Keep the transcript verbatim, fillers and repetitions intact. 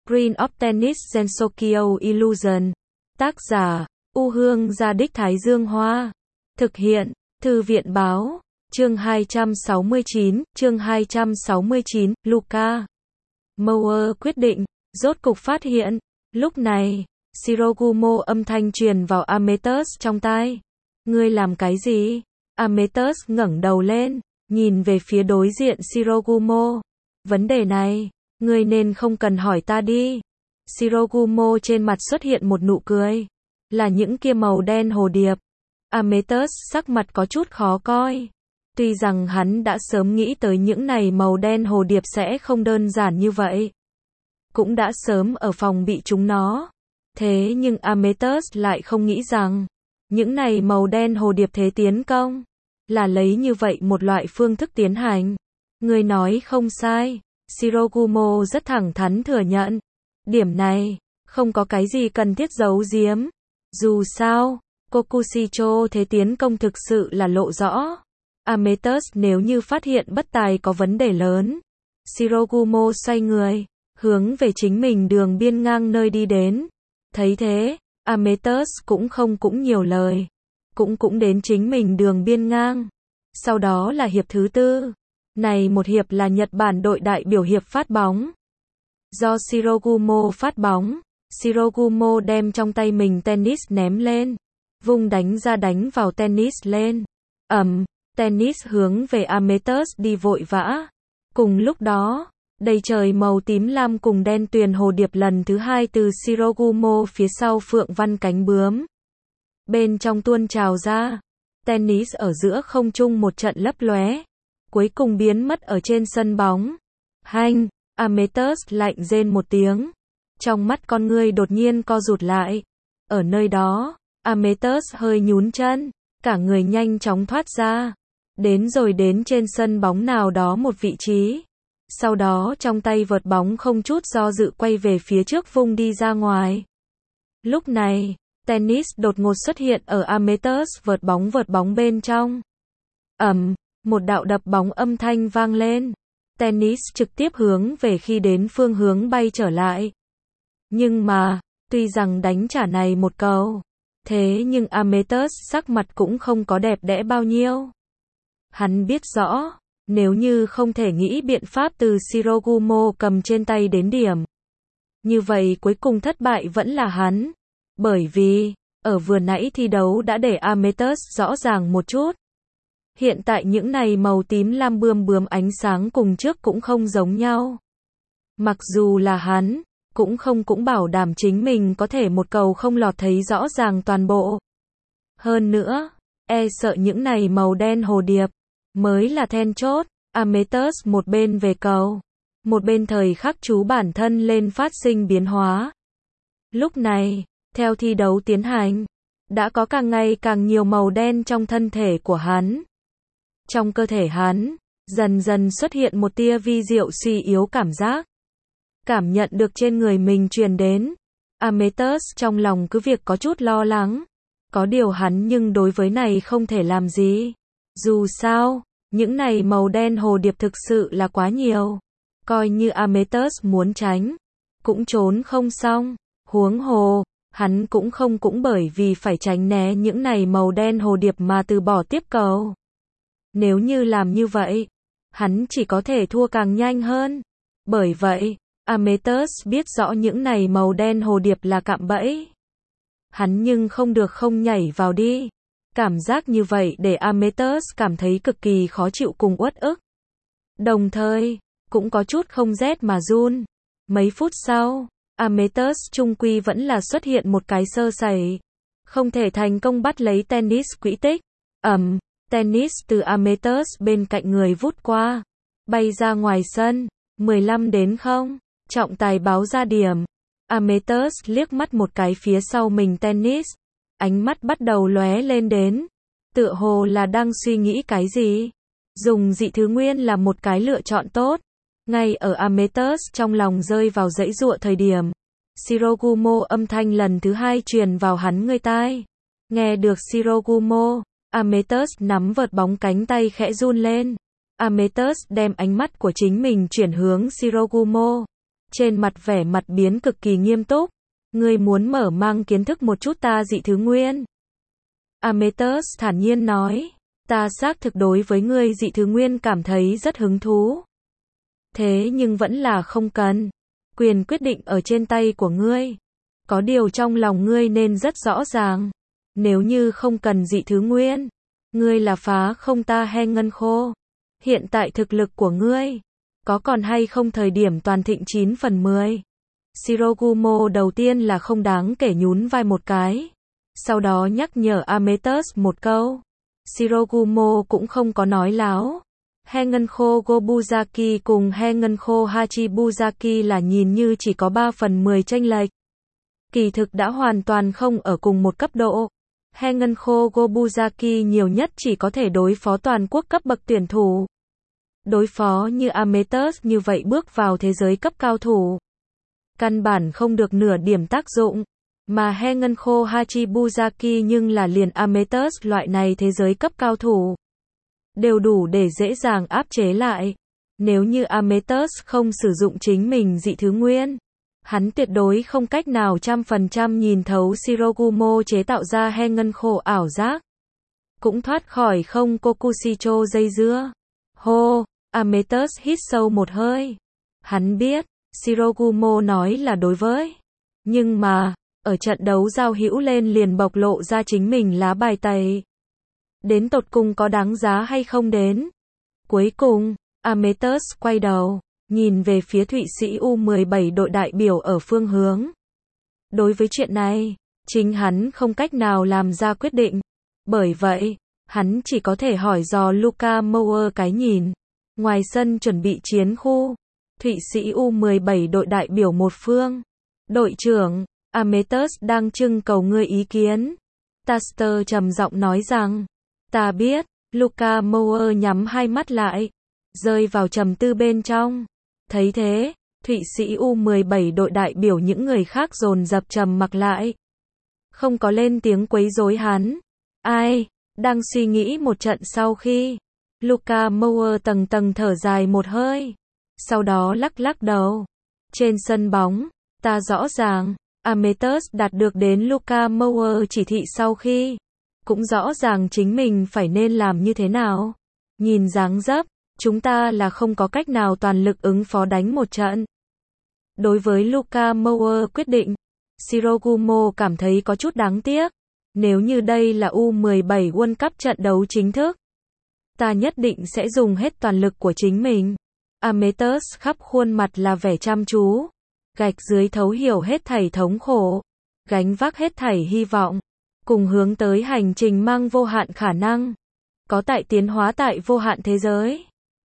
Screen of Tennis Gensokyo Illusion. Tác giả, U Hương Gia Đích Thái Dương Hoa. Thực hiện, Thư viện Báo. Chương hai trăm sáu mươi chín, chương hai trăm sáu mươi chín, Luka Mauer quyết định, rốt cục phát hiện. Lúc này, Shirogumo âm thanh truyền vào Ametus trong tai. Ngươi làm cái gì? Ametus ngẩng đầu lên, nhìn về phía đối diện Shirogumo. Vấn đề này, ngươi nên không cần hỏi ta đi. Shirogumo trên mặt xuất hiện một nụ cười. Là những kia màu đen hồ điệp. Ametus sắc mặt có chút khó coi. Tuy rằng hắn đã sớm nghĩ tới những này màu đen hồ điệp sẽ không đơn giản như vậy. Cũng đã sớm ở phòng bị chúng nó. Thế nhưng Ametus lại không nghĩ rằng, những này màu đen hồ điệp thế tiến công, là lấy như vậy một loại phương thức tiến hành. Người nói không sai, Shirogumo rất thẳng thắn thừa nhận. Điểm này, không có cái gì cần thiết giấu giếm. Dù sao, Kokushicho thế tiến công thực sự là lộ rõ. Ametus nếu như phát hiện bất tài có vấn đề lớn. Shirogumo xoay người, hướng về chính mình đường biên ngang nơi đi đến. Thấy thế, Ametus cũng không cũng nhiều lời. Cũng cũng đến chính mình đường biên ngang. Sau đó là hiệp thứ tư. Này một hiệp là Nhật Bản đội đại biểu hiệp phát bóng. Do Shirogumo phát bóng, Shirogumo đem trong tay mình tennis ném lên. Vung đánh ra đánh vào tennis lên. Ầm, tennis hướng về Ametus đi vội vã. Cùng lúc đó, đầy trời màu tím lam cùng đen tuyền hồ điệp lần thứ hai từ Shirogumo phía sau phượng văn cánh bướm. Bên trong tuôn trào ra. Tennis ở giữa không trung một trận lấp lóe. Cuối cùng biến mất ở trên sân bóng. Hanh, Ametus lạnh rên một tiếng. Trong mắt con ngươi đột nhiên co rụt lại. Ở nơi đó, Ametus hơi nhún chân. Cả người nhanh chóng thoát ra. Đến rồi đến trên sân bóng nào đó một vị trí. Sau đó trong tay vợt bóng không chút do dự quay về phía trước vung đi ra ngoài. Lúc này, tennis đột ngột xuất hiện ở Ametus vợt bóng vợt bóng bên trong. Ầm, một đạo đập bóng âm thanh vang lên. Tennis trực tiếp hướng về khi đến phương hướng bay trở lại. Nhưng mà, tuy rằng đánh trả này một cầu, thế nhưng Ametus sắc mặt cũng không có đẹp đẽ bao nhiêu. Hắn biết rõ, nếu như không thể nghĩ biện pháp từ Shirogumo cầm trên tay đến điểm, như vậy cuối cùng thất bại vẫn là hắn. Bởi vì, ở vừa nãy thi đấu đã để Ametus rõ ràng một chút. Hiện tại những này màu tím lam bươm bướm ánh sáng cùng trước cũng không giống nhau. Mặc dù là hắn, cũng không cũng bảo đảm chính mình có thể một cầu không lọt thấy rõ ràng toàn bộ. Hơn nữa, e sợ những này màu đen hồ điệp, mới là then chốt. Ametus một bên về cầu, một bên thời khắc chú bản thân lên phát sinh biến hóa. Lúc này, theo thi đấu tiến hành, đã có càng ngày càng nhiều màu đen trong thân thể của hắn. Trong cơ thể hắn, dần dần xuất hiện một tia vi diệu suy yếu cảm giác. Cảm nhận được trên người mình truyền đến. Ametus trong lòng cứ việc có chút lo lắng. Có điều hắn nhưng đối với này không thể làm gì. Dù sao, những này màu đen hồ điệp thực sự là quá nhiều. Coi như Ametus muốn tránh, cũng trốn không xong. Huống hồ, hắn cũng không cũng bởi vì phải tránh né những này màu đen hồ điệp mà từ bỏ tiếp cầu. Nếu như làm như vậy, hắn chỉ có thể thua càng nhanh hơn. Bởi vậy, Ametus biết rõ những này màu đen hồ điệp là cạm bẫy. Hắn nhưng không được không nhảy vào đi. Cảm giác như vậy để Ametus cảm thấy cực kỳ khó chịu cùng uất ức. Đồng thời, cũng có chút không rét mà run. Mấy phút sau, Ametus trung quy vẫn là xuất hiện một cái sơ sẩy. Không thể thành công bắt lấy tennis quỹ tích. Ầm, tennis từ Ametus bên cạnh người vút qua. Bay ra ngoài sân. mười lăm đến không. Trọng tài báo ra điểm. Ametus liếc mắt một cái phía sau mình tennis. Ánh mắt bắt đầu lóe lên đến. Tựa hồ là đang suy nghĩ cái gì. Dùng dị thứ nguyên là một cái lựa chọn tốt. Ngay ở Ametus trong lòng rơi vào dãy giụa thời điểm. Shirogumo âm thanh lần thứ hai truyền vào hắn người tai. Nghe được Shirogumo, Ametus nắm vợt bóng cánh tay khẽ run lên. Ametus đem ánh mắt của chính mình chuyển hướng Shirogumo. trên mặt vẻ mặt biến cực kỳ nghiêm túc. Ngươi muốn mở mang kiến thức một chút ta dị thứ nguyên. Amethyst thản nhiên nói, ta xác thực đối với ngươi dị thứ nguyên cảm thấy rất hứng thú. Thế nhưng vẫn là không cần. Quyền quyết định ở trên tay của ngươi. Có điều trong lòng ngươi nên rất rõ ràng. Nếu như không cần dị thứ nguyên, ngươi là phá không ta he ngân khô. Hiện tại thực lực của ngươi, có còn hay không thời điểm toàn thịnh chín phần mười. Shirogumo đầu tiên là không đáng kể nhún vai một cái. Sau đó nhắc nhở Amethyst một câu. Shirogumo cũng không có nói láo. He ngân khô Gobuzaki cùng he ngân khô Hachibuzaki là nhìn như chỉ có ba phần mười chênh lệch. Kỳ thực đã hoàn toàn không ở cùng một cấp độ. He ngân khô Gobuzaki nhiều nhất chỉ có thể đối phó toàn quốc cấp bậc tuyển thủ. Đối phó như Amethyst như vậy bước vào thế giới cấp cao thủ. Căn bản không được nửa điểm tác dụng. Mà he ngân khô Hachibuzaki nhưng là liền Amethyst loại này thế giới cấp cao thủ. Đều đủ để dễ dàng áp chế lại. Nếu như Amethyst không sử dụng chính mình dị thứ nguyên, hắn tuyệt đối không cách nào trăm phần trăm nhìn thấu Shirogumo chế tạo ra he ngân khô ảo giác. Cũng thoát khỏi không Kokushicho dây dưa. Hô, Amethyst hít sâu một hơi. Hắn biết, Shirogumo nói là đối với. Nhưng mà, ở trận đấu giao hữu lên liền bộc lộ ra chính mình lá bài tẩy. Đến tột cùng có đáng giá hay không đến. Cuối cùng, Amethyst quay đầu, nhìn về phía Thụy Sĩ U mười bảy đội đại biểu ở phương hướng. Đối với chuyện này, chính hắn không cách nào làm ra quyết định. Bởi vậy, hắn chỉ có thể hỏi dò Luka Mower cái nhìn. Ngoài sân chuẩn bị chiến khu, Thụy Sĩ U mười bảy đội đại biểu một phương. Đội trưởng, Amethyst đang trưng cầu ngươi ý kiến. Taster trầm giọng nói rằng, ta biết. Luka Mower nhắm hai mắt lại, rơi vào trầm tư bên trong. Thấy thế, Thụy Sĩ U mười bảy đội đại biểu những người khác dồn dập trầm mặc lại. Không có lên tiếng quấy rối hắn. Ai, đang suy nghĩ một trận sau khi, Luka Mower tầng tầng thở dài một hơi. Sau đó lắc lắc đầu. Trên sân bóng, ta rõ ràng, Amethyst đạt được đến Luka Mower chỉ thị sau khi, cũng rõ ràng chính mình phải nên làm như thế nào. Nhìn dáng dấp, chúng ta là không có cách nào toàn lực ứng phó đánh một trận. Đối với Luka Mower quyết định, Shirogumo cảm thấy có chút đáng tiếc. Nếu như đây là U mười bảy World Cup trận đấu chính thức, ta nhất định sẽ dùng hết toàn lực của chính mình. Amethyst khắp khuôn mặt là vẻ chăm chú, gạch dưới thấu hiểu hết thảy thống khổ, gánh vác hết thảy hy vọng, cùng hướng tới hành trình mang vô hạn khả năng, có tại tiến hóa tại vô hạn thế giới.